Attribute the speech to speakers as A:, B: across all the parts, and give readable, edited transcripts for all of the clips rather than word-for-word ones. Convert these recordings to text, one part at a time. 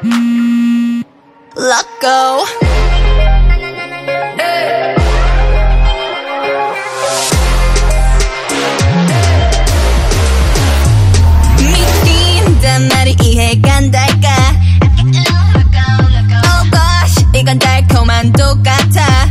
A: Let go. 믿긴단 말이 이해가 안 될까? Oh gosh, 이건 달콤한 똑같아.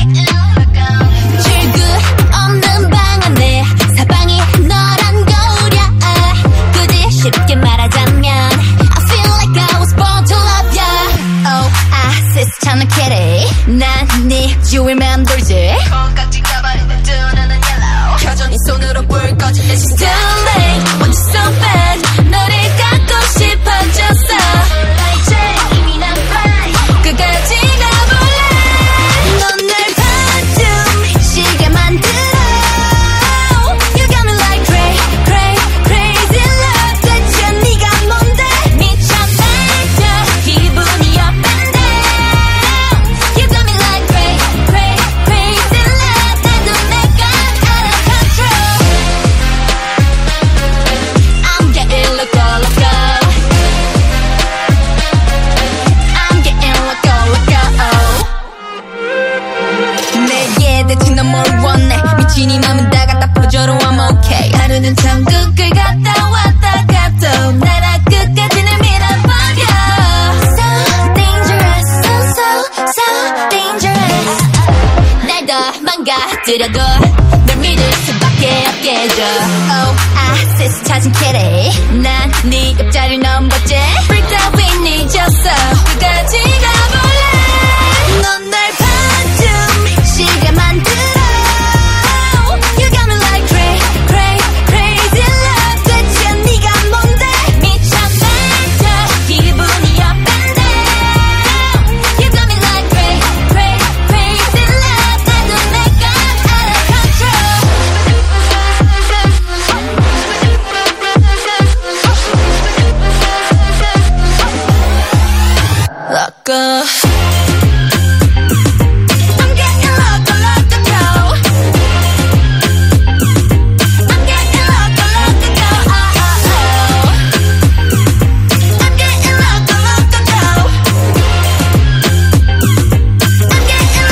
A: 출구 없는 방 안에 사방이 너란 거울이야. 굳이 쉽게 말하자면 I feel like I was born to love ya. Oh, 시스찮은 kitty. 난 네 주위를 맴돌지. 콩깍지 가발인 내 두 눈은 yellow. 여전히 손으로 불 꺼진 내 시스템. Too late, want you so bad. 너를 갖고 싶어졌어. 이제 이미 난 fly. 끝까지 가볼래. 넌 날 봐도 미치게 만들어. You got me like crazy love. 대체 네가 뭔데? 미쳐 날려 기분이 up and down. You got me like crazy love. 나도 내가 out of control. I'm getting loco. I'm getting loco. 내게 대체 넌 뭘 원해? 미친 이 맘은 다 갖다 퍼줘로 I'm okay. 하루는 천국을 갔다 왔다 가도 나라 끝까지는 밀어버려. So dangerous, so dangerous. 날 더 망가뜨려도 널 믿을 수밖에 없게 줘. Oh, 세스 찾은 kitty. 난 네 옆자리를 넘봤지. Freak that we need 졌어. 끝까지 가볼래. 넌 날 봐도 미치게 만들어. You got me like crazy love. 대체 네가 뭔데? 미쳐 날려 기분이 up and down. You got me like crazy love. 나도 내가 out of control. Let go. I'm getting loco. I'm getting loco. I'm getting loco. I'm getting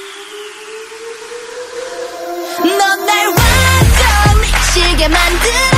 A: 넌 날 완전 미치게 만들어.